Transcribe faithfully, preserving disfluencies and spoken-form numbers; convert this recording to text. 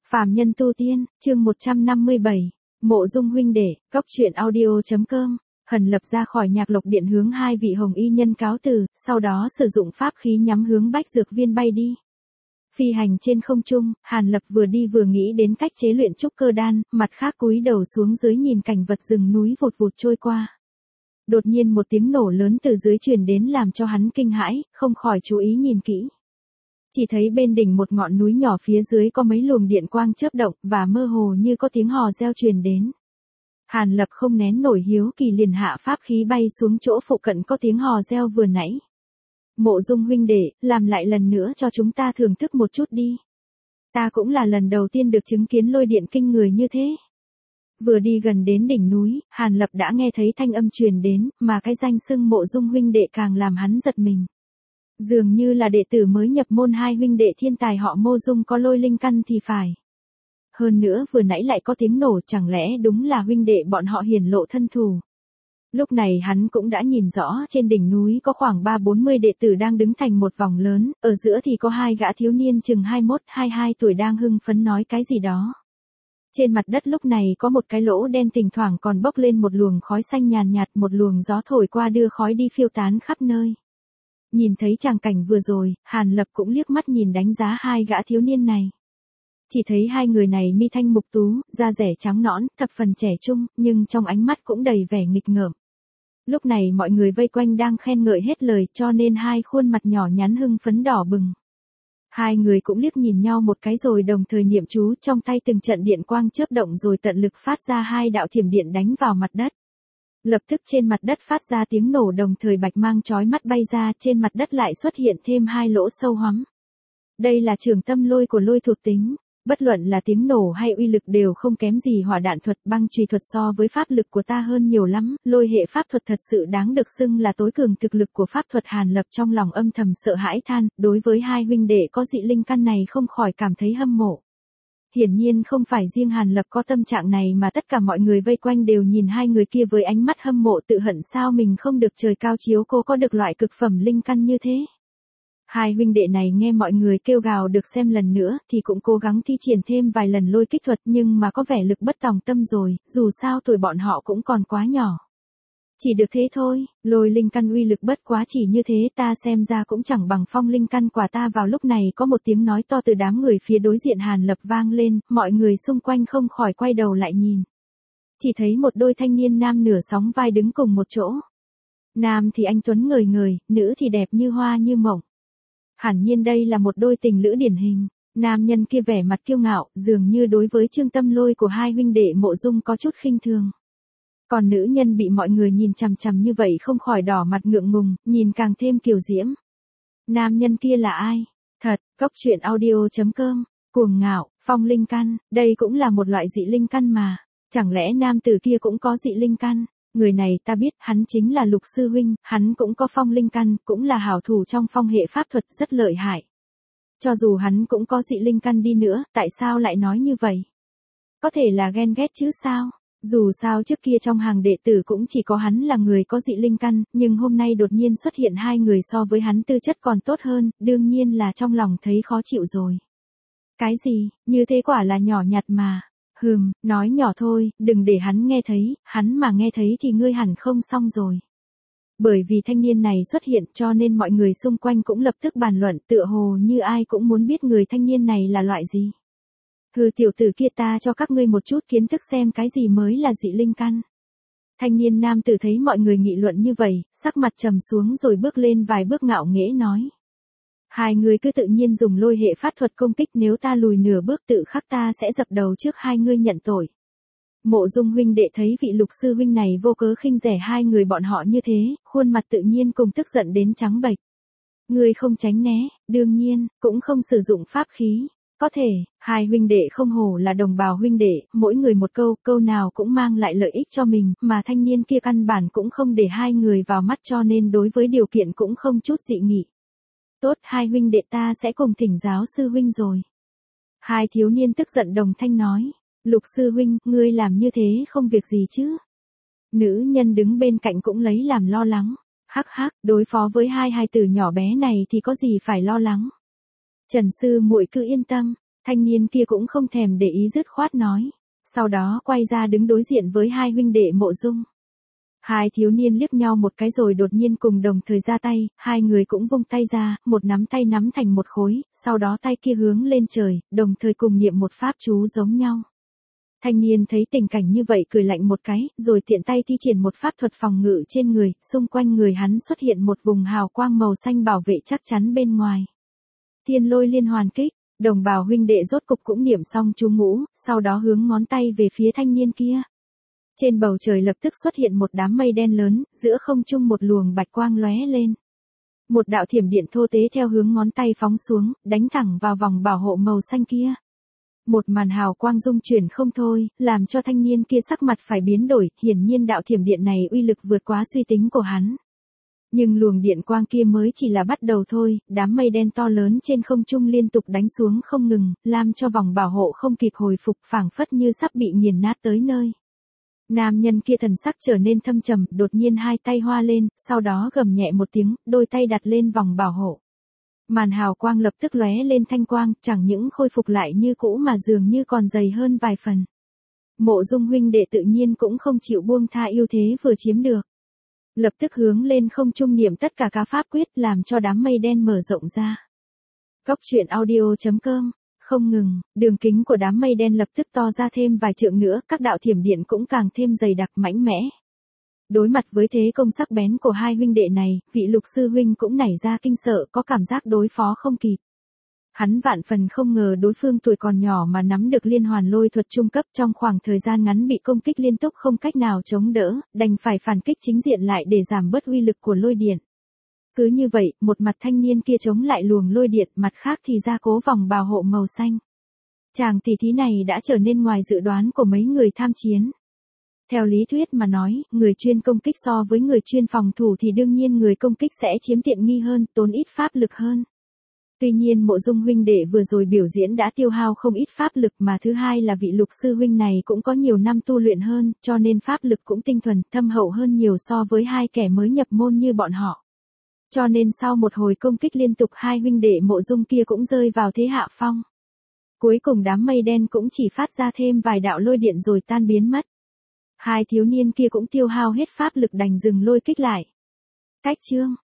Phàm nhân tu tiên, chương một trăm năm mươi bảy, Mộ Dung huynh đệ, cóc truyện audio.com. Hần Lập ra khỏi Nhạc Lộc Điện hướng hai vị hồng y nhân cáo từ, sau đó sử dụng pháp khí nhắm hướng Bách Dược Viên bay đi. Phi hành trên không trung, Hàn Lập vừa đi vừa nghĩ đến cách chế luyện trúc cơ đan, mặt khác cúi đầu xuống dưới nhìn cảnh vật rừng núi vụt vụt trôi qua. Đột nhiên một tiếng nổ lớn từ dưới truyền đến làm cho hắn kinh hãi, không khỏi chú ý nhìn kỹ. Chỉ thấy bên đỉnh một ngọn núi nhỏ phía dưới có mấy luồng điện quang chớp động và mơ hồ như có tiếng hò reo truyền đến. Hàn Lập không nén nổi hiếu kỳ liền hạ pháp khí bay xuống chỗ phụ cận có tiếng hò reo vừa nãy. Mộ Dung huynh đệ, làm lại lần nữa cho chúng ta thưởng thức một chút đi. Ta cũng là lần đầu tiên được chứng kiến lôi điện kinh người như thế. Vừa đi gần đến đỉnh núi, Hàn Lập đã nghe thấy thanh âm truyền đến, mà cái danh xưng Mộ Dung huynh đệ càng làm hắn giật mình. Dường như là đệ tử mới nhập môn hai huynh đệ thiên tài họ Mộ Dung có lôi linh căn thì phải. Hơn nữa vừa nãy lại có tiếng nổ, chẳng lẽ đúng là huynh đệ bọn họ hiển lộ thân thù. Lúc này hắn cũng đã nhìn rõ trên đỉnh núi có khoảng ba bốn mươi đệ tử đang đứng thành một vòng lớn, ở giữa thì có hai gã thiếu niên chừng hai mươi mốt hai mươi hai tuổi đang hưng phấn nói cái gì đó. Trên mặt đất lúc này có một cái lỗ đen thỉnh thoảng còn bốc lên một luồng khói xanh nhàn nhạt, một luồng gió thổi qua đưa khói đi phiêu tán khắp nơi. Nhìn thấy tràng cảnh vừa rồi, Hàn Lập cũng liếc mắt nhìn đánh giá hai gã thiếu niên này. Chỉ thấy hai người này mi thanh mục tú, da rẻ trắng nõn, thập phần trẻ trung, nhưng trong ánh mắt cũng đầy vẻ nghịch ngợm. Lúc này mọi người vây quanh đang khen ngợi hết lời, cho nên hai khuôn mặt nhỏ nhắn hưng phấn đỏ bừng. Hai người cũng liếc nhìn nhau một cái rồi đồng thời niệm chú, trong tay từng trận điện quang chớp động rồi tận lực phát ra hai đạo thiểm điện đánh vào mặt đất. Lập tức trên mặt đất phát ra tiếng nổ, đồng thời bạch mang chói mắt bay ra, trên mặt đất lại xuất hiện thêm hai lỗ sâu hoắm. Đây là trường tâm lôi của lôi thuộc tính. Bất luận là tiếng nổ hay uy lực đều không kém gì hỏa đạn thuật, băng chùy thuật so với pháp lực của ta hơn nhiều lắm, lôi hệ pháp thuật thật sự đáng được xưng là tối cường thực lực của pháp thuật. Hàn Lập trong lòng âm thầm sợ hãi than, đối với hai huynh đệ có dị linh căn này không khỏi cảm thấy hâm mộ. Hiển nhiên không phải riêng Hàn Lập có tâm trạng này mà tất cả mọi người vây quanh đều nhìn hai người kia với ánh mắt hâm mộ, tự hận sao mình không được trời cao chiếu cố có được loại cực phẩm linh căn như thế. Hai huynh đệ này nghe mọi người kêu gào được xem lần nữa thì cũng cố gắng thi triển thêm vài lần lôi kích thuật, nhưng mà có vẻ lực bất tòng tâm rồi, dù sao tuổi bọn họ cũng còn quá nhỏ. Chỉ được thế thôi, lôi linh căn uy lực bất quá chỉ như thế, ta xem ra cũng chẳng bằng phong linh căn quả ta. Vào lúc này có một tiếng nói to từ đám người phía đối diện Hàn Lập vang lên, mọi người xung quanh không khỏi quay đầu lại nhìn. Chỉ thấy một đôi thanh niên nam nửa sóng vai đứng cùng một chỗ. Nam thì anh tuấn ngời ngời, nữ thì đẹp như hoa như mộng. Hẳn nhiên đây là một đôi tình lữ điển hình. Nam nhân kia vẻ mặt kiêu ngạo, dường như đối với trương tâm lôi của hai huynh đệ Mộ Dung có chút khinh thường. Còn nữ nhân bị mọi người nhìn chằm chằm như vậy không khỏi đỏ mặt ngượng ngùng, nhìn càng thêm kiều diễm. Nam nhân kia là ai? Thật, cóc truyện audio.com, cuồng ngạo, phong linh căn, đây cũng là một loại dị linh căn mà. Chẳng lẽ nam tử kia cũng có dị linh căn? Người này ta biết, hắn chính là Lục sư huynh, hắn cũng có phong linh căn, cũng là hảo thủ trong phong hệ pháp thuật, rất lợi hại. Cho dù hắn cũng có dị linh căn đi nữa, tại sao lại nói như vậy? Có thể là ghen ghét chứ sao? Dù sao trước kia trong hàng đệ tử cũng chỉ có hắn là người có dị linh căn, nhưng hôm nay đột nhiên xuất hiện hai người so với hắn tư chất còn tốt hơn, đương nhiên là trong lòng thấy khó chịu rồi. Cái gì, như thế quả là nhỏ nhặt mà. Hừm, nói nhỏ thôi, đừng để hắn nghe thấy, hắn mà nghe thấy thì ngươi hẳn không xong rồi. Bởi vì thanh niên này xuất hiện cho nên mọi người xung quanh cũng lập tức bàn luận, tựa hồ như ai cũng muốn biết người thanh niên này là loại gì. Hừ, tiểu tử kia, ta cho các ngươi một chút kiến thức xem cái gì mới là dị linh căn. Thanh niên nam tử thấy mọi người nghị luận như vậy, sắc mặt trầm xuống rồi bước lên vài bước ngạo nghễ nói. Hai người cứ tự nhiên dùng lôi hệ pháp thuật công kích, nếu ta lùi nửa bước tự khắc ta sẽ dập đầu trước hai ngươi nhận tội. Mộ Dung huynh đệ thấy vị Lục sư huynh này vô cớ khinh rẻ hai người bọn họ như thế, khuôn mặt tự nhiên cùng tức giận đến trắng bệch. Ngươi không tránh né, đương nhiên, cũng không sử dụng pháp khí. Có thể, hai huynh đệ không hổ là đồng bào huynh đệ, mỗi người một câu, câu nào cũng mang lại lợi ích cho mình, mà thanh niên kia căn bản cũng không để hai người vào mắt cho nên đối với điều kiện cũng không chút dị nghị. Tốt, hai huynh đệ ta sẽ cùng thỉnh giáo sư huynh rồi. Hai thiếu niên tức giận đồng thanh nói. Lục sư huynh, ngươi làm như thế không việc gì chứ? Nữ nhân đứng bên cạnh cũng lấy làm lo lắng. Hắc hắc, đối phó với hai hài tử nhỏ bé này thì có gì phải lo lắng. Trần sư muội cứ yên tâm, Thanh niên kia cũng không thèm để ý dứt khoát nói. Sau đó quay ra đứng đối diện với hai huynh đệ Mộ Dung. Hai thiếu niên liếc nhau một cái rồi đột nhiên cùng đồng thời ra tay, hai người cũng vung tay ra, một nắm tay nắm thành một khối, sau đó tay kia hướng lên trời, đồng thời cùng niệm một pháp chú giống nhau. Thanh niên thấy tình cảnh như vậy cười lạnh một cái, rồi tiện tay thi triển một pháp thuật phòng ngự trên người, xung quanh người hắn xuất hiện một vùng hào quang màu xanh bảo vệ chắc chắn bên ngoài. Thiên lôi liên hoàn kích, đồng bào huynh đệ rốt cục cũng niệm xong chú ngũ, sau đó hướng ngón tay về phía thanh niên kia. Trên bầu trời lập tức xuất hiện một đám mây đen lớn, giữa không trung một luồng bạch quang lóe lên. Một đạo thiểm điện thô tế theo hướng ngón tay phóng xuống, đánh thẳng vào vòng bảo hộ màu xanh kia. Một màn hào quang dung chuyển không thôi, làm cho thanh niên kia sắc mặt phải biến đổi, hiển nhiên đạo thiểm điện này uy lực vượt quá suy tính của hắn. Nhưng luồng điện quang kia mới chỉ là bắt đầu thôi, đám mây đen to lớn trên không trung liên tục đánh xuống không ngừng, làm cho vòng bảo hộ không kịp hồi phục, phảng phất như sắp bị nghiền nát tới nơi. Nam nhân kia thần sắc trở nên thâm trầm, đột nhiên hai tay hoa lên, sau đó gầm nhẹ một tiếng, đôi tay đặt lên vòng bảo hộ. Màn hào quang lập tức lóe lên thanh quang, chẳng những khôi phục lại như cũ mà dường như còn dày hơn vài phần. Mộ Dung huynh đệ tự nhiên cũng không chịu buông tha ưu thế vừa chiếm được. Lập tức hướng lên không trung niệm tất cả các pháp quyết làm cho đám mây đen mở rộng ra. Cốc truyện audio chấm com. Không ngừng, đường kính của đám mây đen lập tức to ra thêm vài trượng nữa, các đạo thiểm điện cũng càng thêm dày đặc mạnh mẽ. Đối mặt với thế công sắc bén của hai huynh đệ này, vị Lục sư huynh cũng nảy ra kinh sợ, có cảm giác đối phó không kịp. Hắn vạn phần không ngờ đối phương tuổi còn nhỏ mà nắm được liên hoàn lôi thuật trung cấp, trong khoảng thời gian ngắn bị công kích liên tục không cách nào chống đỡ, đành phải phản kích chính diện lại để giảm bớt uy lực của lôi điện. Cứ như vậy, một mặt thanh niên kia chống lại luồng lôi điện, mặt khác thì gia cố vòng bảo hộ màu xanh. Chàng tỷ thí này đã trở nên ngoài dự đoán của mấy người tham chiến. Theo lý thuyết mà nói, người chuyên công kích so với người chuyên phòng thủ thì đương nhiên người công kích sẽ chiếm tiện nghi hơn, tốn ít pháp lực hơn. Tuy nhiên Mộ Dung huynh đệ vừa rồi biểu diễn đã tiêu hao không ít pháp lực, mà thứ hai là vị Lục sư huynh này cũng có nhiều năm tu luyện hơn, cho nên pháp lực cũng tinh thuần, thâm hậu hơn nhiều so với hai kẻ mới nhập môn như bọn họ. Cho nên sau một hồi công kích liên tục, hai huynh đệ Mộ Dung kia cũng rơi vào thế hạ phong. Cuối cùng đám mây đen cũng chỉ phát ra thêm vài đạo lôi điện rồi tan biến mất. Hai thiếu niên kia cũng tiêu hao hết pháp lực đành dừng lôi kích lại. Cách chương